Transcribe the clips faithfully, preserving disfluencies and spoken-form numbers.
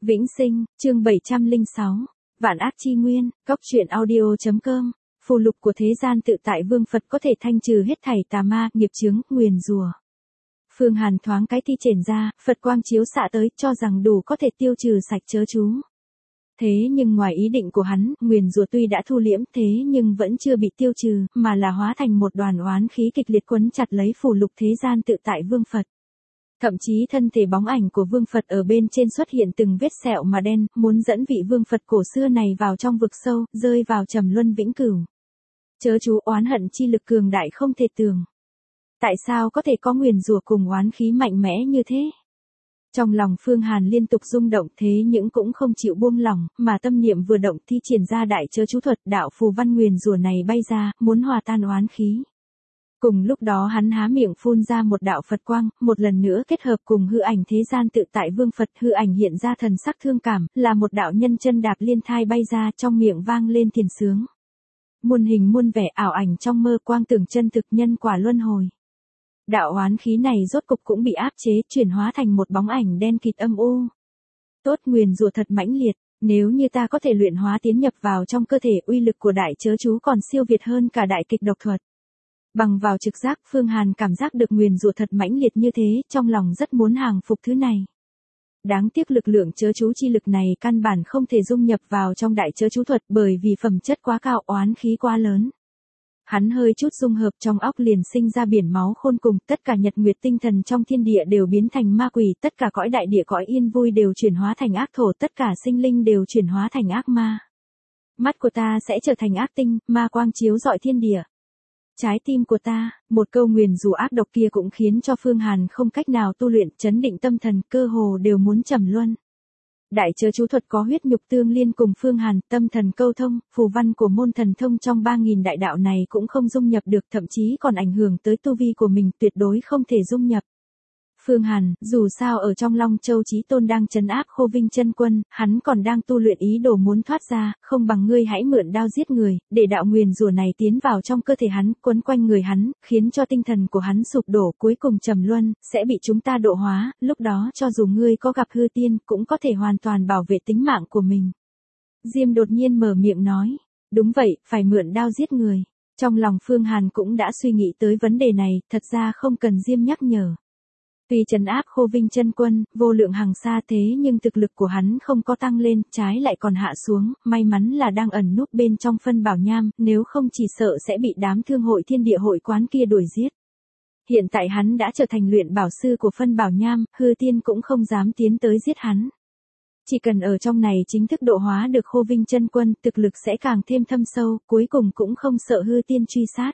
Vĩnh Sinh, chương bảy trăm lẻ sáu, Vạn Ác Chi Nguyên, Cóc Truyện Audio.com, phù lục của thế gian tự tại Vương Phật có thể thanh trừ hết thảy tà ma, nghiệp chướng, nguyền rủa. Phương Hàn thoáng cái thi triển ra, Phật quang chiếu xạ tới, cho rằng đủ có thể tiêu trừ sạch chớ chú. Thế nhưng ngoài ý định của hắn, nguyền rủa tuy đã thu liễm thế nhưng vẫn chưa bị tiêu trừ, mà là hóa thành một đoàn oán khí kịch liệt quấn chặt lấy phù lục thế gian tự tại Vương Phật. Thậm chí thân thể bóng ảnh của Vương Phật ở bên trên xuất hiện từng vết sẹo mà đen, muốn dẫn vị Vương Phật cổ xưa này vào trong vực sâu, rơi vào trầm luân vĩnh cửu. Chớ chú oán hận chi lực cường đại không thể tưởng. Tại sao có thể có nguyền rủa cùng oán khí mạnh mẽ như thế? Trong lòng Phương Hàn liên tục rung động thế nhưng cũng không chịu buông lỏng, mà tâm niệm vừa động thi triển ra đại chớ chú thuật, đạo phù văn nguyền rủa này bay ra, muốn hòa tan oán khí. Cùng lúc đó hắn há miệng phun ra một đạo Phật quang, một lần nữa kết hợp cùng hư ảnh thế gian tự tại Vương Phật, hư ảnh hiện ra thần sắc thương cảm, là một đạo nhân chân đạp liên thai bay ra, trong miệng vang lên thiền sướng. Muôn hình muôn vẻ ảo ảnh trong mơ, quang tưởng chân thực nhân quả luân hồi. Đạo oán khí này rốt cục cũng bị áp chế, chuyển hóa thành một bóng ảnh đen kịt âm u. Tốt, nguyền rủa thật mãnh liệt, nếu như ta có thể luyện hóa tiến nhập vào trong cơ thể, uy lực của đại chớ chú còn siêu việt hơn cả đại kịch độc thuật. Bằng vào trực giác, Phương Hàn cảm giác được nguyền rủa thật mãnh liệt như thế, trong lòng rất muốn hàng phục thứ này. Đáng tiếc lực lượng chớ chú chi lực này căn bản không thể dung nhập vào trong đại chớ chú thuật, bởi vì phẩm chất quá cao, oán khí quá lớn. Hắn hơi chút dung hợp, trong óc liền sinh ra biển máu khôn cùng, tất cả nhật nguyệt tinh thần trong thiên địa đều biến thành ma quỷ, tất cả cõi đại địa cõi yên vui đều chuyển hóa thành ác thổ, tất cả sinh linh đều chuyển hóa thành ác ma. Mắt của ta sẽ trở thành ác tinh, ma quang chiếu rọi thiên địa. Trái tim của ta, một câu nguyền rủa ác độc kia cũng khiến cho Phương Hàn không cách nào tu luyện, chấn định tâm thần, cơ hồ đều muốn trầm luân. Đại chớ chú thuật có huyết nhục tương liên cùng Phương Hàn, tâm thần câu thông, phù văn của môn thần thông trong ba nghìn đại đạo này cũng không dung nhập được, thậm chí còn ảnh hưởng tới tu vi của mình, tuyệt đối không thể dung nhập. Phương Hàn, dù sao ở trong Long Châu Chí Tôn đang trấn áp Khô Vinh Chân Quân, hắn còn đang tu luyện ý đồ muốn thoát ra, không bằng ngươi hãy mượn đao giết người, để đạo nguyền rủa này tiến vào trong cơ thể hắn, quấn quanh người hắn, khiến cho tinh thần của hắn sụp đổ, cuối cùng trầm luân, sẽ bị chúng ta độ hóa, lúc đó cho dù ngươi có gặp hư tiên, cũng có thể hoàn toàn bảo vệ tính mạng của mình. Diêm đột nhiên mở miệng nói, đúng vậy, phải mượn đao giết người. Trong lòng Phương Hàn cũng đã suy nghĩ tới vấn đề này, thật ra không cần Diêm nhắc nhở. Tuy trấn áp Khô Vinh Chân Quân, vô lượng hằng xa thế nhưng thực lực của hắn không có tăng lên, trái lại còn hạ xuống, may mắn là đang ẩn núp bên trong phân bảo nham, nếu không chỉ sợ sẽ bị đám thương hội thiên địa hội quán kia đuổi giết. Hiện tại hắn đã trở thành luyện bảo sư của phân bảo nham, hư tiên cũng không dám tiến tới giết hắn. Chỉ cần ở trong này chính thức độ hóa được Khô Vinh Chân Quân, thực lực sẽ càng thêm thâm sâu, cuối cùng cũng không sợ hư tiên truy sát.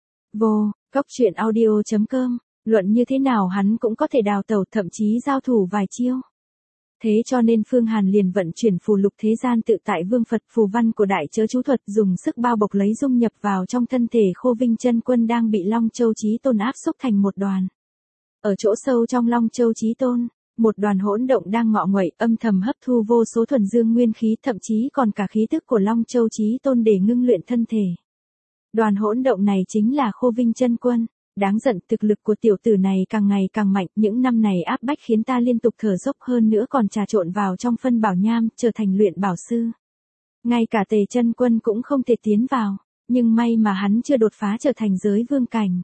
Vô, Cóc Truyện Audio.com, luận như thế nào hắn cũng có thể đào tẩu, thậm chí giao thủ vài chiêu. Thế cho nên Phương Hàn liền vận chuyển phù lục thế gian tự tại Vương Phật, phù văn của đại chớ chú thuật, dùng sức bao bọc lấy dung nhập vào trong thân thể Khô Vinh Chân Quân đang bị Long Châu Chí Tôn áp xúc thành một đoàn. Ở chỗ sâu trong Long Châu Chí Tôn, một đoàn hỗn động đang ngọ nguậy, âm thầm hấp thu vô số thuần dương nguyên khí, thậm chí còn cả khí tức của Long Châu Chí Tôn để ngưng luyện thân thể. Đoàn hỗn động này chính là Khô Vinh Chân Quân. Đáng giận, thực lực của tiểu tử này càng ngày càng mạnh, những năm này áp bách khiến ta liên tục thở dốc, hơn nữa còn trà trộn vào trong phân bảo nham, trở thành luyện bảo sư. Ngay cả Tề Chân Quân cũng không thể tiến vào, nhưng may mà hắn chưa đột phá trở thành giới vương cảnh.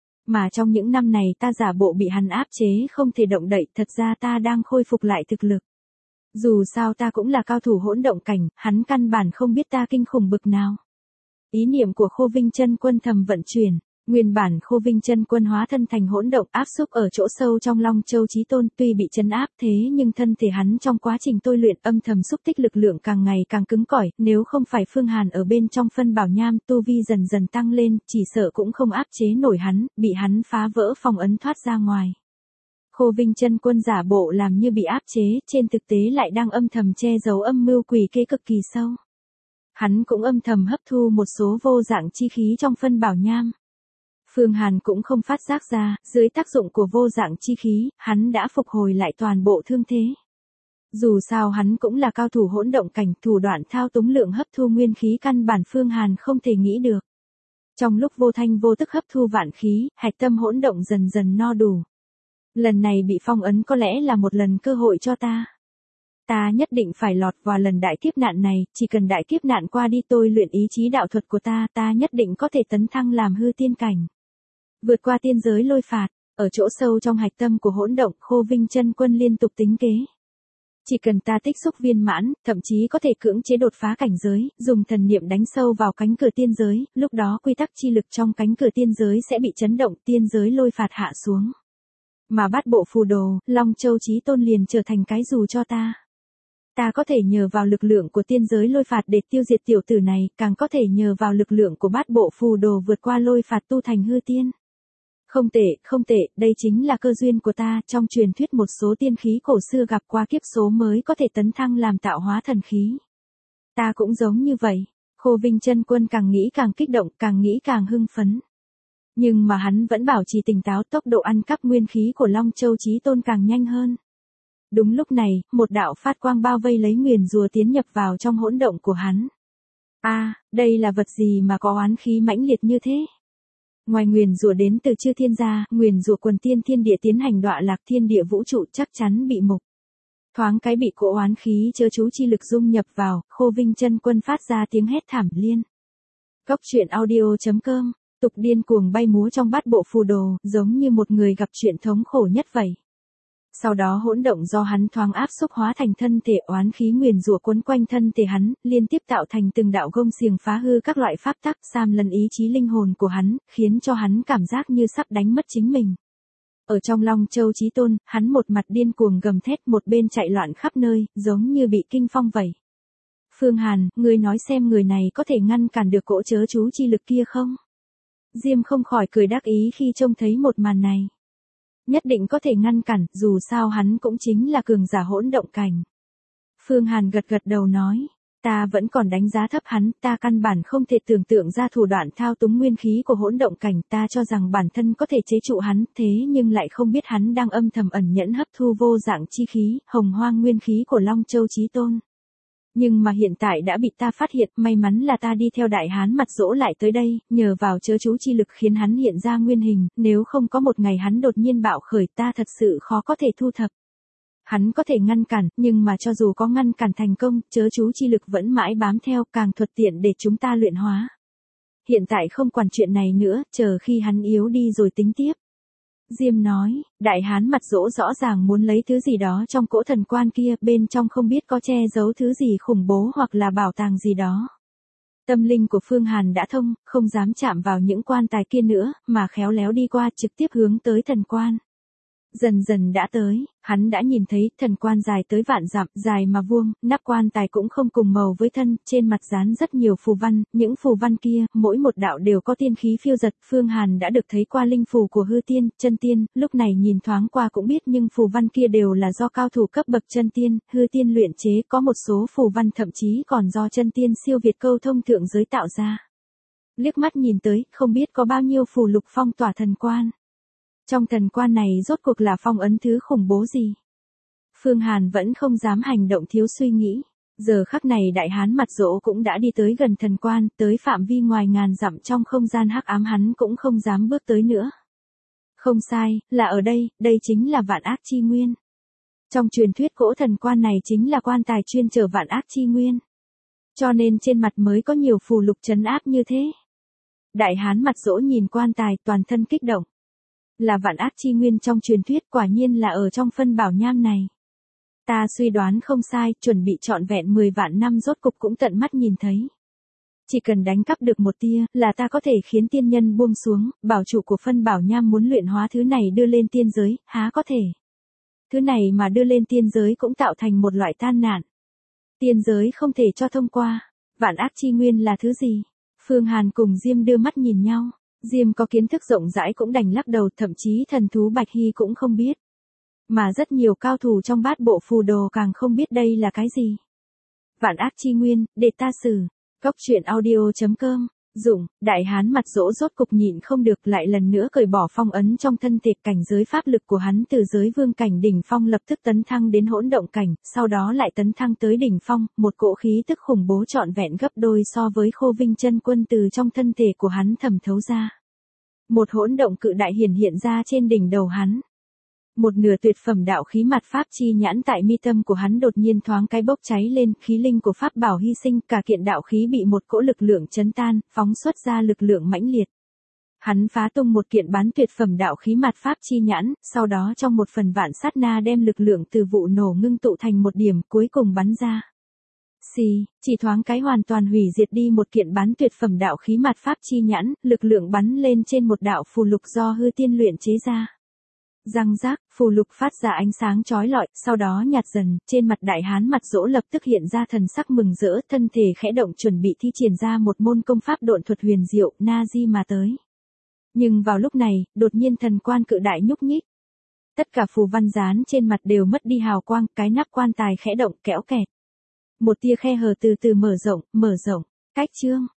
Mà trong những năm này ta giả bộ bị hắn áp chế không thể động đậy, thật ra ta đang khôi phục lại thực lực. Dù sao ta cũng là cao thủ hỗn động cảnh, hắn căn bản không biết ta kinh khủng bực nào. Ý niệm của Khô Vinh Chân Quân thầm vận chuyển. Nguyên bản Khô Vinh Chân Quân hóa thân thành hỗn động áp xúc ở chỗ sâu trong Long Châu Chí Tôn, tuy bị trấn áp thế nhưng thân thể hắn trong quá trình tôi luyện âm thầm xúc tích lực lượng càng ngày càng cứng cỏi, nếu không phải Phương Hàn ở bên trong phân bảo nham, tu vi dần dần tăng lên, chỉ sợ cũng không áp chế nổi hắn, bị hắn phá vỡ phong ấn thoát ra ngoài. Khô Vinh Chân Quân giả bộ làm như bị áp chế, trên thực tế lại đang âm thầm che giấu âm mưu quỷ kế cực kỳ sâu. Hắn cũng âm thầm hấp thu một số vô dạng chi khí trong phân bảo nham. Phương Hàn cũng không phát giác ra, dưới tác dụng của vô dạng chi khí, hắn đã phục hồi lại toàn bộ thương thế. Dù sao hắn cũng là cao thủ hỗn động cảnh, thủ đoạn thao túng lượng hấp thu nguyên khí căn bản Phương Hàn không thể nghĩ được. Trong lúc vô thanh vô tức hấp thu vạn khí, hạch tâm hỗn động dần dần no đủ. Lần này bị phong ấn có lẽ là một lần cơ hội cho ta. Ta nhất định phải lọt vào lần đại kiếp nạn này, chỉ cần đại kiếp nạn qua đi tôi luyện ý chí đạo thuật của ta, ta nhất định có thể tấn thăng làm hư tiên cảnh. Vượt qua tiên giới lôi phạt, ở chỗ sâu trong hạch tâm của hỗn động, Khô Vinh Chân Quân liên tục tính kế. Chỉ cần ta tích xúc viên mãn, thậm chí có thể cưỡng chế đột phá cảnh giới, dùng thần niệm đánh sâu vào cánh cửa tiên giới, lúc đó quy tắc chi lực trong cánh cửa tiên giới sẽ bị chấn động, tiên giới lôi phạt hạ xuống. Mà bát bộ phù đồ, Long Châu Chí Tôn liền trở thành cái dù cho ta. Ta có thể nhờ vào lực lượng của tiên giới lôi phạt để tiêu diệt tiểu tử này, càng có thể nhờ vào lực lượng của bát bộ phù đồ vượt qua lôi phạt tu thành hư tiên. Không tệ, không tệ, đây chính là cơ duyên của ta, trong truyền thuyết một số tiên khí cổ xưa gặp qua kiếp số mới có thể tấn thăng làm tạo hóa thần khí. Ta cũng giống như vậy, Khô Vinh Chân Quân càng nghĩ càng kích động, càng nghĩ càng hưng phấn. Nhưng mà hắn vẫn bảo trì tỉnh táo, tốc độ ăn cắp nguyên khí của Long Châu Chí Tôn càng nhanh hơn. Đúng lúc này, một đạo phát quang bao vây lấy nguyền rùa tiến nhập vào trong hỗn động của hắn. A, à, đây là vật gì mà có oán khí mãnh liệt như thế? Ngoài nguyền rùa đến từ chư thiên gia, nguyền rùa quần tiên thiên địa tiến hành đọa lạc thiên địa vũ trụ chắc chắn bị mục. Thoáng cái bị cỗ oán khí chớ chú chi lực dung nhập vào, Khô Vinh Chân Quân phát ra tiếng hét thảm liên. Cốc truyện audio chấm com, tục điên cuồng bay múa trong bát bộ phù đồ, giống như một người gặp chuyện thống khổ nhất vậy. Sau đó hỗn động do hắn thoáng áp xúc hóa thành thân thể oán khí nguyền rủa quấn quanh thân thể hắn, liên tiếp tạo thành từng đạo gông xiềng phá hư các loại pháp tắc, xâm lấn ý chí linh hồn của hắn, khiến cho hắn cảm giác như sắp đánh mất chính mình. Ở trong Long Châu Chí Tôn, hắn một mặt điên cuồng gầm thét, một bên chạy loạn khắp nơi, giống như bị kinh phong vậy. Phương Hàn, ngươi nói xem người này có thể ngăn cản được cỗ chớ chú chi lực kia không? Diêm không khỏi cười đắc ý khi trông thấy một màn này. Nhất định có thể ngăn cản, dù sao hắn cũng chính là cường giả hỗn động cảnh. Phương Hàn gật gật đầu nói, ta vẫn còn đánh giá thấp hắn, ta căn bản không thể tưởng tượng ra thủ đoạn thao túng nguyên khí của hỗn động cảnh, ta cho rằng bản thân có thể chế trụ hắn, thế nhưng lại không biết hắn đang âm thầm ẩn nhẫn hấp thu vô dạng chi khí, hồng hoang nguyên khí của Long Châu Chí Tôn. Nhưng mà hiện tại đã bị ta phát hiện, may mắn là ta đi theo đại hán mặt dỗ lại tới đây, nhờ vào chớ chú chi lực khiến hắn hiện ra nguyên hình, nếu không có một ngày hắn đột nhiên bạo khởi ta thật sự khó có thể thu thập. Hắn có thể ngăn cản, nhưng mà cho dù có ngăn cản thành công, chớ chú chi lực vẫn mãi bám theo, càng thuận tiện để chúng ta luyện hóa. Hiện tại không quản chuyện này nữa, chờ khi hắn yếu đi rồi tính tiếp. Diêm nói, đại hán mặt dỗ rõ ràng muốn lấy thứ gì đó trong cỗ thần quan kia, bên trong không biết có che giấu thứ gì khủng bố hoặc là bảo tàng gì đó. Tâm linh của Phương Hàn đã thông, không dám chạm vào những quan tài kia nữa, mà khéo léo đi qua trực tiếp hướng tới thần quan. Dần dần đã tới, hắn đã nhìn thấy thần quan dài tới vạn dặm, dài mà vuông, nắp quan tài cũng không cùng màu với thân, trên mặt dán rất nhiều phù văn, những phù văn kia, mỗi một đạo đều có tiên khí phiêu dật, Phương Hàn đã được thấy qua linh phù của hư tiên, chân tiên, lúc này nhìn thoáng qua cũng biết nhưng phù văn kia đều là do cao thủ cấp bậc chân tiên, hư tiên luyện chế, có một số phù văn thậm chí còn do chân tiên siêu việt câu thông thượng giới tạo ra. Liếc mắt nhìn tới, không biết có bao nhiêu phù lục phong tỏa thần quan. Trong thần quan này rốt cuộc là phong ấn thứ khủng bố gì? Phương Hàn vẫn không dám hành động thiếu suy nghĩ. Giờ khắc này đại hán mặt dỗ cũng đã đi tới gần thần quan, tới phạm vi ngoài ngàn dặm trong không gian hắc ám hắn cũng không dám bước tới nữa. Không sai, là ở đây, đây chính là vạn ác chi nguyên. Trong truyền thuyết cỗ thần quan này chính là quan tài chuyên chở vạn ác chi nguyên. Cho nên trên mặt mới có nhiều phù lục trấn áp như thế. Đại hán mặt dỗ nhìn quan tài toàn thân kích động. Là vạn ác chi nguyên trong truyền thuyết, quả nhiên là ở trong phân bảo nham này. Ta suy đoán không sai, chuẩn bị trọn vẹn mười vạn năm rốt cục cũng tận mắt nhìn thấy. Chỉ cần đánh cắp được một tia, là ta có thể khiến tiên nhân buông xuống, bảo chủ của phân bảo nham muốn luyện hóa thứ này đưa lên tiên giới, há có thể. Thứ này mà đưa lên tiên giới cũng tạo thành một loại tan nạn. Tiên giới không thể cho thông qua. Vạn ác chi nguyên là thứ gì? Phương Hàn cùng Diêm đưa mắt nhìn nhau. Diêm có kiến thức rộng rãi cũng đành lắc đầu, thậm chí thần thú Bạch Hy cũng không biết. Mà rất nhiều cao thủ trong bát bộ phù đồ càng không biết đây là cái gì. Vạn ác chi nguyên, để ta xử. Cốc truyện audio chấm com. Dụng, đại hán mặt dỗ rốt cục nhịn không được, lại lần nữa cởi bỏ phong ấn trong thân thể, cảnh giới pháp lực của hắn từ giới vương cảnh đỉnh phong lập tức tấn thăng đến hỗn động cảnh, sau đó lại tấn thăng tới đỉnh phong, một cỗ khí tức khủng bố trọn vẹn gấp đôi so với Khô Vinh Chân Quân từ trong thân thể của hắn thẩm thấu ra. Một hỗn động cự đại hiển hiện ra trên đỉnh đầu hắn. Một nửa tuyệt phẩm đạo khí mặt pháp chi nhãn tại mi tâm của hắn đột nhiên thoáng cái bốc cháy lên, khí linh của pháp bảo hy sinh, cả kiện đạo khí bị một cỗ lực lượng chấn tan, phóng xuất ra lực lượng mãnh liệt. Hắn phá tung một kiện bán tuyệt phẩm đạo khí mặt pháp chi nhãn, sau đó trong một phần vạn sát na đem lực lượng từ vụ nổ ngưng tụ thành một điểm cuối cùng bắn ra. Xì, chỉ thoáng cái hoàn toàn hủy diệt đi một kiện bán tuyệt phẩm đạo khí mặt pháp chi nhãn, lực lượng bắn lên trên một đạo phù lục do hư tiên luyện chế ra. Răng rác, phù lục phát ra ánh sáng chói lọi, sau đó nhạt dần, trên mặt đại hán mặt dỗ lập tức hiện ra thần sắc mừng rỡ, thân thể khẽ động chuẩn bị thi triển ra một môn công pháp độn thuật huyền diệu, na di mà tới. Nhưng vào lúc này, đột nhiên thần quan cự đại nhúc nhích. Tất cả phù văn dán trên mặt đều mất đi hào quang, cái nắp quan tài khẽ động kéo kẹt. Một tia khe hở từ từ mở rộng, mở rộng, cách chương.